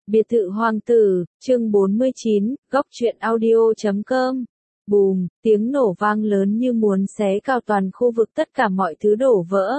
Biệt thự hoàng tử, chương 49, góc truyện audio.com. Bùm, tiếng nổ vang lớn như muốn xé cao toàn khu vực, tất cả mọi thứ đổ vỡ.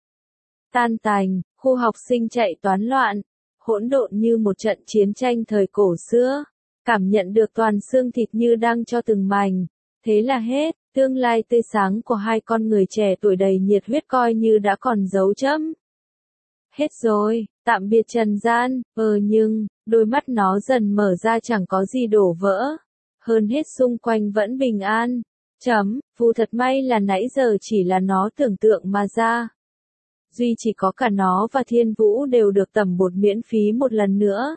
Tan tành, khu học sinh chạy toán loạn, hỗn độn như một trận chiến tranh thời cổ xưa. Cảm nhận được toàn xương thịt như đang cho từng mảnh. Thế là hết, tương lai tươi sáng của hai con người trẻ tuổi đầy nhiệt huyết coi như đã còn dấu chấm. Hết rồi, tạm biệt trần gian, nhưng, đôi mắt nó dần mở ra, chẳng có gì đổ vỡ. Hơn hết xung quanh vẫn bình an. Phù thật may là nãy giờ chỉ là nó tưởng tượng mà ra. Duy chỉ có cả nó và Thiên Vũ đều được tẩm bột miễn phí một lần nữa.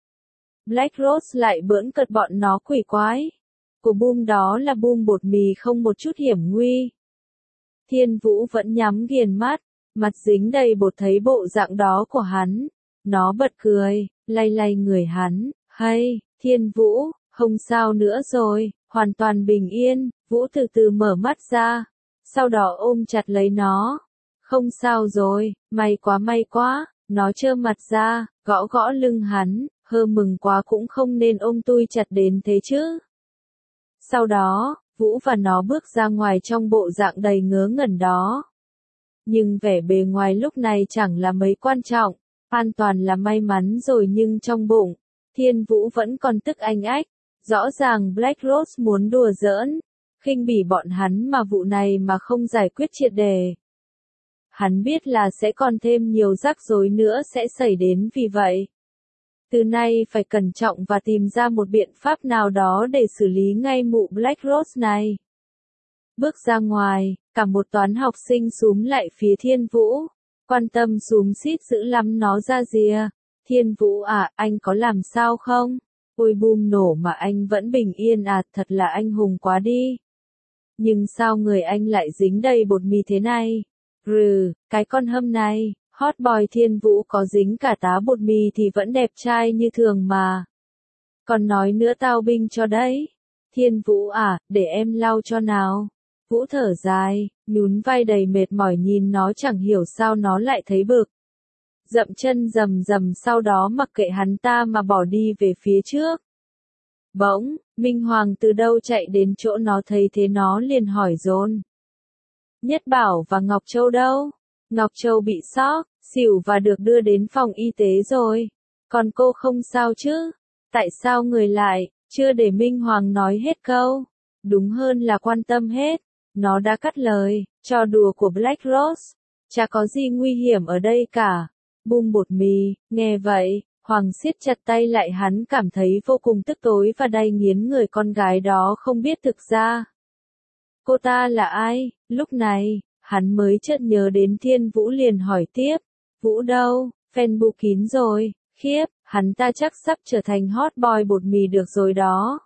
Black Rose lại bỡn cợt bọn nó quỷ quái. Của Boom đó là Boom bột mì không một chút hiểm nguy. Thiên Vũ vẫn nhắm nghiền mắt, mặt dính đầy bột, thấy bộ dạng đó của hắn. Nó bật cười, lay lay người hắn, hay, Thiên Vũ, không sao nữa rồi, hoàn toàn bình yên. Vũ từ từ mở mắt ra, sau đó ôm chặt lấy nó. Không sao rồi, may quá, nó trơ mặt ra, gõ gõ lưng hắn, hơ mừng quá cũng không nên ôm tui chặt đến thế chứ. Sau đó, Vũ và nó bước ra ngoài trong bộ dạng đầy ngớ ngẩn đó. Nhưng vẻ bề ngoài lúc này chẳng là mấy quan trọng, an toàn là may mắn rồi, nhưng trong bụng, Thiên Vũ vẫn còn tức anh ách. Rõ ràng Black Rose muốn đùa giỡn, khinh bỉ bọn hắn mà vụ này mà không giải quyết triệt đề. Hắn biết là sẽ còn thêm nhiều rắc rối nữa sẽ xảy đến, vì vậy từ nay phải cẩn trọng và tìm ra một biện pháp nào đó để xử lý ngay mụ Black Rose này. Bước ra ngoài, cả một toán học sinh xúm lại phía Thiên Vũ, quan tâm xúm xít dữ lắm nó ra rìa. Thiên Vũ à, anh có làm sao không? Ôi Boom nổ mà anh vẫn bình yên à, thật là anh hùng quá đi. Nhưng sao người anh lại dính đầy bột mì thế này? Cái con hâm này, hot boy Thiên Vũ có dính cả tá bột mì thì vẫn đẹp trai như thường mà. Còn nói nữa tao binh cho đấy. Thiên Vũ à, để em lau cho nào. Vũ thở dài, nhún vai đầy mệt mỏi nhìn nó, chẳng hiểu sao nó lại thấy bực. Dậm chân rầm rầm, sau đó mặc kệ hắn ta mà bỏ đi về phía trước. Bỗng, Minh Hoàng từ đâu chạy đến chỗ nó, thấy thế nó liền hỏi dồn. Nhất Bảo và Ngọc Châu đâu? Ngọc Châu bị sốc, xỉu và được đưa đến phòng y tế rồi. Còn cô không sao chứ? Tại sao người lại? Chưa để Minh Hoàng nói hết câu. Đúng hơn là quan tâm hết. Nó đã cắt lời, trò đùa của Black Rose. Chả có gì nguy hiểm ở đây cả. Boom bột mì, nghe vậy, Hoàng siết chặt tay lại, hắn cảm thấy vô cùng tức tối và đay nghiến người con gái đó, không biết thực ra cô ta là ai. Lúc này, hắn mới chợt nhớ đến Thiên Vũ, liền hỏi tiếp. Vũ đâu? Facebook kín rồi, khiếp, hắn ta chắc sắp trở thành hot boy bột mì được rồi đó.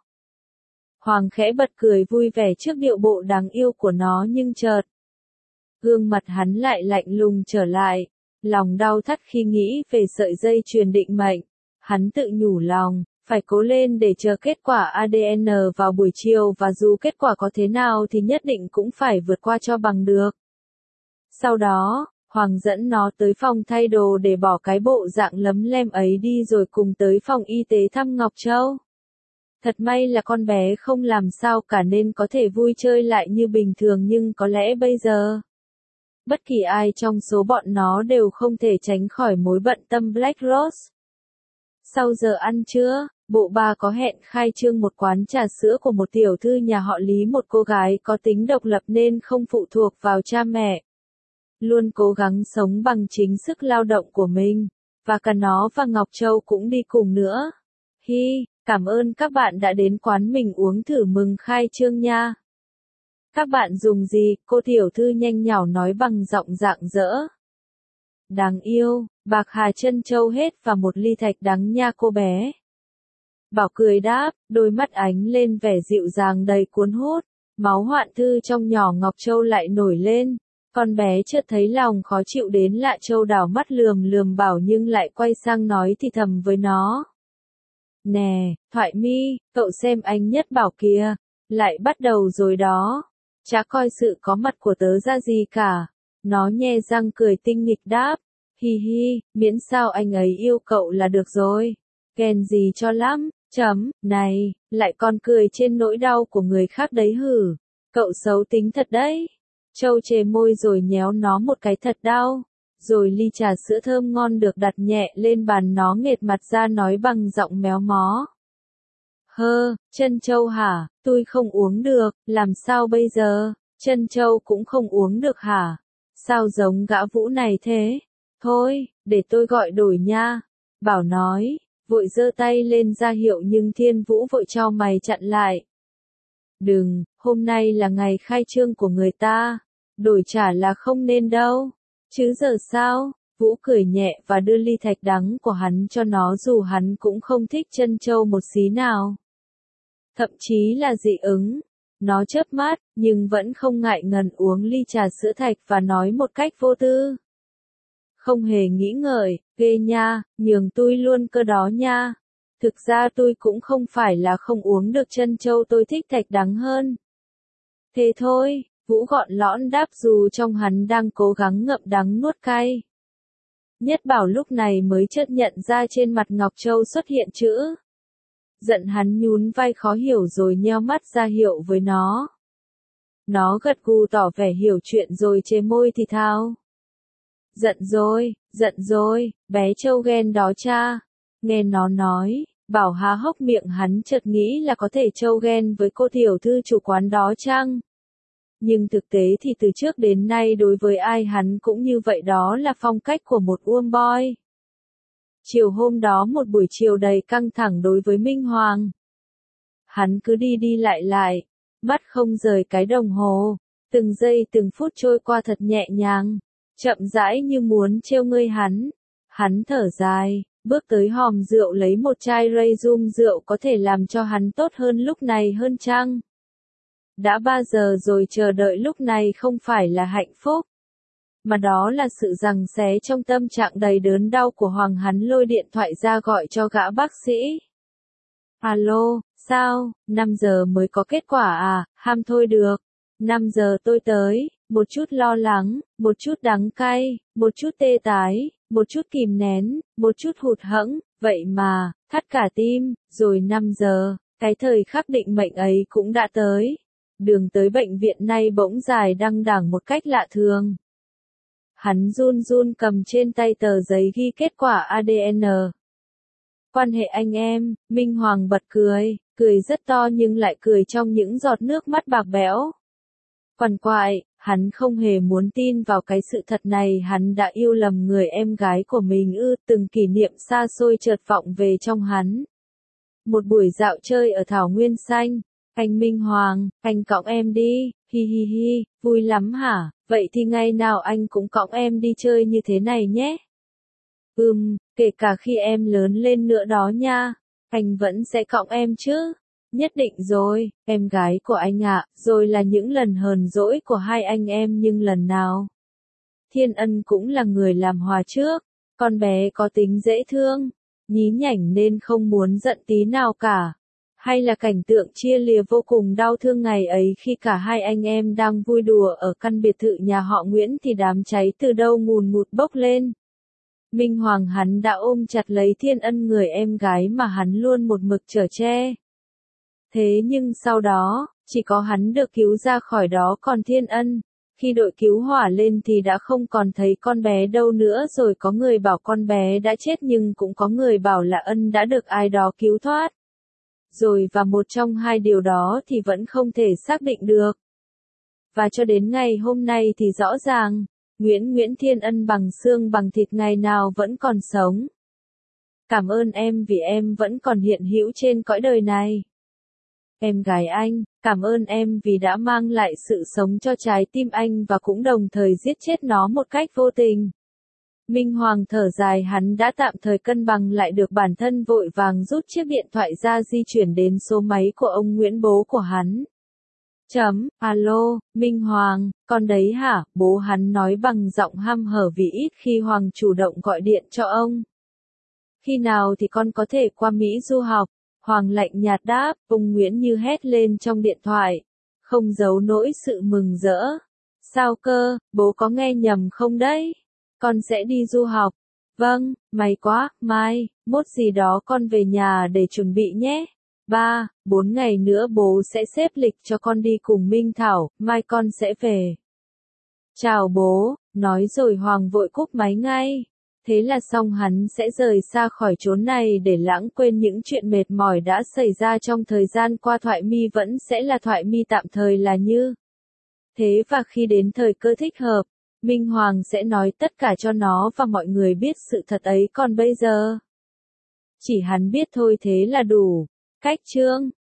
Hoàng khẽ bật cười vui vẻ trước điệu bộ đáng yêu của nó, nhưng chợt gương mặt hắn lại lạnh lùng trở lại. Lòng đau thắt khi nghĩ về sợi dây chuyền định mệnh. Hắn tự nhủ lòng, phải cố lên để chờ kết quả ADN vào buổi chiều, và dù kết quả có thế nào thì nhất định cũng phải vượt qua cho bằng được. Sau đó, Hoàng dẫn nó tới phòng thay đồ để bỏ cái bộ dạng lấm lem ấy đi, rồi cùng tới phòng y tế thăm Ngọc Châu. Thật may là con bé không làm sao cả nên có thể vui chơi lại như bình thường, nhưng có lẽ bây giờ bất kỳ ai trong số bọn nó đều không thể tránh khỏi mối bận tâm Black Rose. Sau giờ ăn trưa, bộ ba có hẹn khai trương một quán trà sữa của một tiểu thư nhà họ Lý, một cô gái có tính độc lập nên không phụ thuộc vào cha mẹ. Luôn cố gắng sống bằng chính sức lao động của mình, và cả nó và Ngọc Châu cũng đi cùng nữa. Cảm ơn các bạn đã đến quán mình uống thử mừng khai trương nha. Các bạn dùng gì? Cô tiểu thư nhanh nhảu nói bằng giọng rạng rỡ. Đáng yêu, bạc hà chân châu hết và một ly thạch đắng nha cô bé. Bảo cười đáp, đôi mắt ánh lên vẻ dịu dàng đầy cuốn hút. Máu hoạn thư trong nhỏ Ngọc Châu lại nổi lên. Con bé chợt thấy lòng khó chịu đến lạ, Châu đảo mắt lườm lườm Bảo, nhưng lại quay sang nói thì thầm với nó. Nè, Thoại Mi, cậu xem anh Nhất Bảo kìa, lại bắt đầu rồi đó. Chả coi sự có mặt của tớ ra gì cả. Nó nhe răng cười tinh nghịch đáp. Hi hi, miễn sao anh ấy yêu cậu là được rồi. Ghen gì cho lắm, này, lại còn cười trên nỗi đau của người khác đấy hử. Cậu xấu tính thật đấy. Châu chề môi rồi nhéo nó một cái thật đau. Rồi ly trà sữa thơm ngon được đặt nhẹ lên bàn, nó nghệt mặt ra nói bằng giọng méo mó. Trân Châu hả, tôi không uống được, làm sao bây giờ? Trân Châu cũng không uống được hả? Sao giống gã Vũ này thế? Thôi, để tôi gọi đổi nha. Bảo nói, vội giơ tay lên ra hiệu nhưng Thiên Vũ vội cho mày chặn lại. Đừng, hôm nay là ngày khai trương của người ta. Đổi trả là không nên đâu. Chứ giờ sao? Vũ cười nhẹ và đưa ly thạch đắng của hắn cho nó dù hắn cũng không thích Trân Châu một xí nào. Thậm chí là dị ứng. Nó chớp mắt, nhưng vẫn không ngại ngần uống ly trà sữa thạch và nói một cách vô tư. Không hề nghĩ ngợi, ghê nha, nhường tôi luôn cơ đó nha. Thực ra tôi cũng không phải là không uống được Trân Châu, tôi thích thạch đắng hơn. Thế thôi, Vũ gọn lõn đáp dù trong hắn đang cố gắng ngậm đắng nuốt cay. Nhất Bảo lúc này mới chợt nhận ra trên mặt Ngọc Châu xuất hiện chữ. Giận, hắn nhún vai khó hiểu rồi nheo mắt ra hiệu với nó. Nó gật gù tỏ vẻ hiểu chuyện rồi chề môi thì thào. Giận rồi, bé Châu ghen đó cha. Nghe nó nói, Bảo há hốc miệng, hắn chợt nghĩ là có thể Châu ghen với cô tiểu thư chủ quán đó chăng? Nhưng thực tế thì từ trước đến nay đối với ai hắn cũng như vậy, đó là phong cách của một boy. Chiều hôm đó một buổi chiều đầy căng thẳng đối với Minh Hoàng. Hắn cứ đi đi lại, mắt không rời cái đồng hồ, từng giây từng phút trôi qua thật nhẹ nhàng, chậm rãi như muốn trêu ngươi hắn. Hắn thở dài, bước tới hòm rượu lấy một chai Ray Zoom, rượu có thể làm cho hắn tốt hơn lúc này hơn chăng? Đã 3 giờ rồi, chờ đợi lúc này không phải là hạnh phúc, mà đó là sự giằng xé trong tâm trạng đầy đớn đau của Hoàng. Hắn lôi điện thoại ra gọi cho gã bác sĩ. Alo, sao, 5 giờ mới có kết quả à, ham thôi được. 5 giờ tôi tới, một chút lo lắng, một chút đắng cay, một chút tê tái, một chút kìm nén, một chút hụt hẫng, vậy mà, thắt cả tim, rồi 5 giờ, cái thời khắc định mệnh ấy cũng đã tới. Đường tới bệnh viện nay bỗng dài đăng đẳng một cách lạ thường. Hắn run run cầm trên tay tờ giấy ghi kết quả ADN. Quan hệ anh em, Minh Hoàng bật cười rất to nhưng lại cười trong những giọt nước mắt bạc bẽo. Quằn quại, hắn không hề muốn tin vào cái sự thật này, hắn đã yêu lầm người em gái của mình ư? Từng kỷ niệm xa xôi chợt vọng về trong hắn. Một buổi dạo chơi ở Thảo Nguyên Xanh. Anh Minh Hoàng, anh cõng em đi, hi hi hi, vui lắm hả? Vậy thì ngày nào anh cũng cõng em đi chơi như thế này nhé. Kể cả khi em lớn lên nữa đó nha. Anh vẫn sẽ cõng em chứ. Nhất định rồi, em gái của anh ạ. Rồi là những lần hờn dỗi của hai anh em, nhưng lần nào Thiên Ân cũng là người làm hòa trước. Con bé có tính dễ thương, nhí nhảnh nên không muốn giận tí nào cả. Hay là cảnh tượng chia lìa vô cùng đau thương ngày ấy khi cả hai anh em đang vui đùa ở căn biệt thự nhà họ Nguyễn thì đám cháy từ đâu ngùn ngụt bốc lên. Minh Hoàng hắn đã ôm chặt lấy Thiên Ân, người em gái mà hắn luôn một mực chở che. Thế nhưng sau đó, chỉ có hắn được cứu ra khỏi đó, còn Thiên Ân, khi đội cứu hỏa lên thì đã không còn thấy con bé đâu nữa rồi. Có người bảo con bé đã chết nhưng cũng có người bảo là Ân đã được ai đó cứu thoát. Rồi và một trong hai điều đó thì vẫn không thể xác định được. Và cho đến ngày hôm nay thì rõ ràng, Nguyễn Thiên Ân bằng xương bằng thịt ngày nào vẫn còn sống. Cảm ơn em vì em vẫn còn hiện hữu trên cõi đời này. Em gái anh, cảm ơn em vì đã mang lại sự sống cho trái tim anh và cũng đồng thời giết chết nó một cách vô tình. Minh Hoàng thở dài, hắn đã tạm thời cân bằng lại được bản thân, vội vàng rút chiếc điện thoại ra di chuyển đến số máy của ông Nguyễn, bố của hắn. Alo, Minh Hoàng, con đấy hả? Bố hắn nói bằng giọng hăm hở vì ít khi Hoàng chủ động gọi điện cho ông. Khi nào thì con có thể qua Mỹ du học? Hoàng lạnh nhạt đáp. Ông Nguyễn như hét lên trong điện thoại, không giấu nỗi sự mừng rỡ. Sao cơ, bố có nghe nhầm không đấy? Con sẽ đi du học. Vâng, may quá, mai, mốt gì đó con về nhà để chuẩn bị nhé. 3, 4 ngày nữa bố sẽ xếp lịch cho con đi cùng Minh Thảo, mai con sẽ về. Chào bố, nói rồi Hoàng vội cúp máy ngay. Thế là xong, hắn sẽ rời xa khỏi chốn này để lãng quên những chuyện mệt mỏi đã xảy ra trong thời gian qua. Thoại mi vẫn sẽ là thoại mi tạm thời là như thế, và khi đến thời cơ thích hợp, Minh Hoàng sẽ nói tất cả cho nó và mọi người biết sự thật ấy, còn bây giờ chỉ hắn biết thôi, thế là đủ. Cách chương